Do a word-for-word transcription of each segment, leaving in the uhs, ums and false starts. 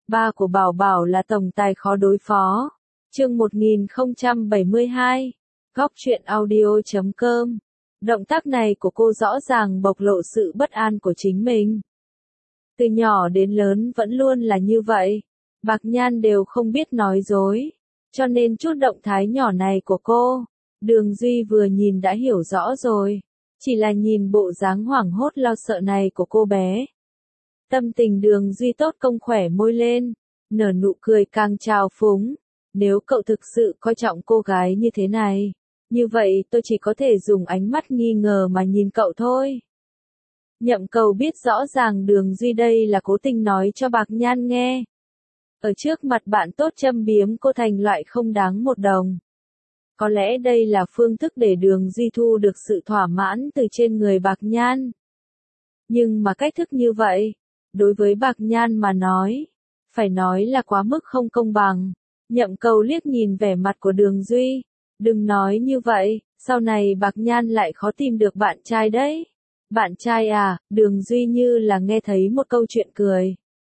Ba của Bảo Bảo là tổng tài khó đối phó. Chương một nghìn không trăm bảy mươi hai. Góc truyện audio chấm com. Động tác này của cô rõ ràng bộc lộ sự bất an của chính mình. Từ nhỏ đến lớn vẫn luôn là như vậy. Bạc Nhan đều không biết nói dối. Cho nên chút động thái nhỏ này của cô, Đường Duy vừa nhìn đã hiểu rõ rồi. Chỉ là nhìn bộ dáng hoảng hốt lo sợ này của cô bé. Tâm tình Đường Duy tốt công khỏe môi lên, nở nụ cười càng trào phúng. Nếu cậu thực sự coi trọng cô gái như thế này, như vậy tôi chỉ có thể dùng ánh mắt nghi ngờ mà nhìn cậu thôi. Nhậm Cầu biết rõ ràng Đường Duy đây là cố tình nói cho Bạc Nhan nghe. Ở trước mặt bạn tốt châm biếm cô thành loại không đáng một đồng. Có lẽ đây là phương thức để Đường Duy thu được sự thỏa mãn từ trên người Bạc Nhan. Nhưng mà cách thức như vậy, đối với Bạc Nhan mà nói, phải nói là quá mức không công bằng. Nhậm Cầu liếc nhìn vẻ mặt của Đường Duy. Đừng nói như vậy, sau này Bạc Nhan lại khó tìm được bạn trai đấy. Bạn trai à? Đường Duy như là nghe thấy một câu chuyện cười.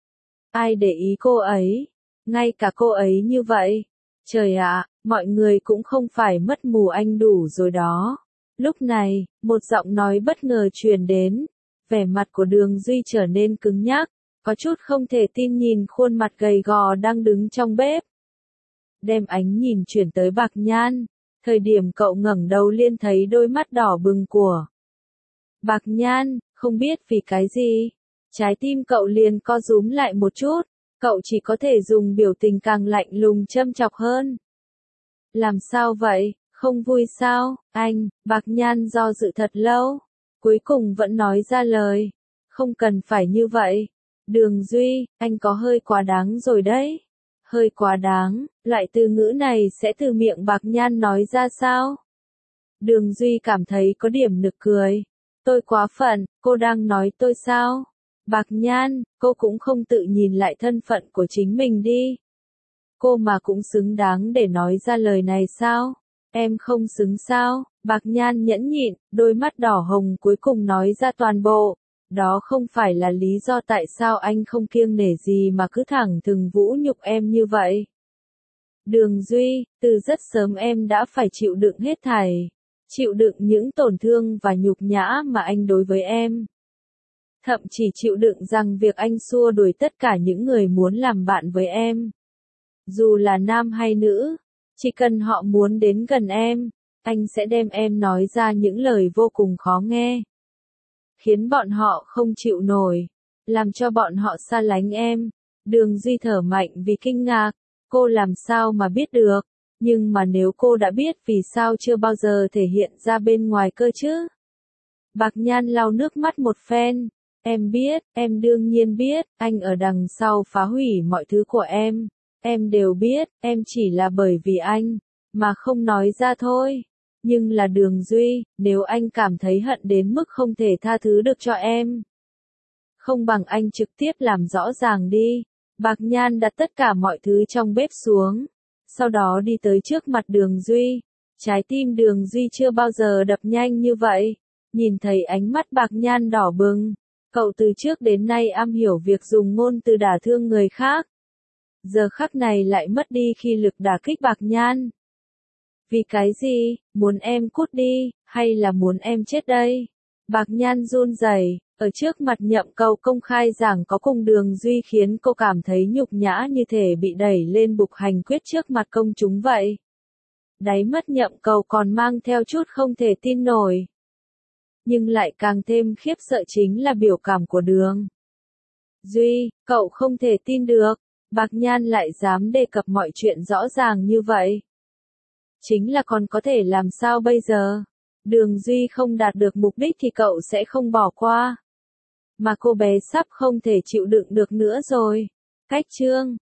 Ai để ý cô ấy? Ngay cả cô ấy như vậy. Trời ạ, mọi người cũng không phải mất mù anh đủ rồi đó. Lúc này, một giọng nói bất ngờ truyền đến. Vẻ mặt của Đường Duy trở nên cứng nhắc, có chút không thể tin nhìn khuôn mặt gầy gò đang đứng trong bếp. Đem ánh nhìn chuyển tới Bạc Nhan, thời điểm cậu ngẩng đầu liên thấy đôi mắt đỏ bừng của Bạc Nhan, không biết vì cái gì, trái tim cậu liền co rúm lại một chút, cậu chỉ có thể dùng biểu tình càng lạnh lùng châm chọc hơn. Làm sao vậy, không vui sao, anh? Bạc Nhan do dự thật lâu, cuối cùng vẫn nói ra lời, không cần phải như vậy. Đường Duy, anh có hơi quá đáng rồi đấy. Hơi quá đáng, loại từ ngữ này sẽ từ miệng Bạc Nhan nói ra sao? Đường Duy cảm thấy có điểm nực cười. Tôi quá phận, cô đang nói tôi sao? Bạc Nhan, cô cũng không tự nhìn lại thân phận của chính mình đi. Cô mà cũng xứng đáng để nói ra lời này sao? Em không xứng sao? Bạc Nhan nhẫn nhịn, đôi mắt đỏ hồng cuối cùng nói ra toàn bộ. Đó không phải là lý do tại sao anh không kiêng nể gì mà cứ thẳng thừng vũ nhục em như vậy. Đường Duy, từ rất sớm em đã phải chịu đựng hết thảy. Chịu đựng những tổn thương và nhục nhã mà anh đối với em. Thậm chỉ chịu đựng rằng việc anh xua đuổi tất cả những người muốn làm bạn với em. Dù là nam hay nữ, chỉ cần họ muốn đến gần em, anh sẽ đem em nói ra những lời vô cùng khó nghe. Khiến bọn họ không chịu nổi, làm cho bọn họ xa lánh em. Đường Duy thở mạnh vì kinh ngạc, cô làm sao mà biết được, nhưng mà nếu cô đã biết vì sao chưa bao giờ thể hiện ra bên ngoài cơ chứ? Bạc Nhan lau nước mắt một phen, em biết, em đương nhiên biết, anh ở đằng sau phá hủy mọi thứ của em, em đều biết, em chỉ là bởi vì anh, mà không nói ra thôi. Nhưng là Đường Duy, nếu anh cảm thấy hận đến mức không thể tha thứ được cho em, không bằng anh trực tiếp làm rõ ràng đi. Bạc Nhan đặt tất cả mọi thứ trong bếp xuống, sau đó đi tới trước mặt Đường Duy. Trái tim Đường Duy chưa bao giờ đập nhanh như vậy. Nhìn thấy ánh mắt Bạc Nhan đỏ bừng, cậu từ trước đến nay am hiểu việc dùng ngôn từ đả thương người khác. Giờ khắc này lại mất đi khi lực đả kích Bạc Nhan. Vì cái gì, muốn em cút đi, hay là muốn em chết đây? Bạc Nhan run rẩy, ở trước mặt Nhậm Cầu công khai rằng có cùng Đường Duy khiến cô cảm thấy nhục nhã như thể bị đẩy lên bục hành quyết trước mặt công chúng vậy. Đáy mắt Nhậm Cầu còn mang theo chút không thể tin nổi. Nhưng lại càng thêm khiếp sợ chính là biểu cảm của Đường Duy, cậu không thể tin được, Bạc Nhan lại dám đề cập mọi chuyện rõ ràng như vậy. Chính là còn có thể làm sao bây giờ? Đường Duy không đạt được mục đích thì cậu sẽ không bỏ qua. Mà cô bé sắp không thể chịu đựng được nữa rồi. Cách chương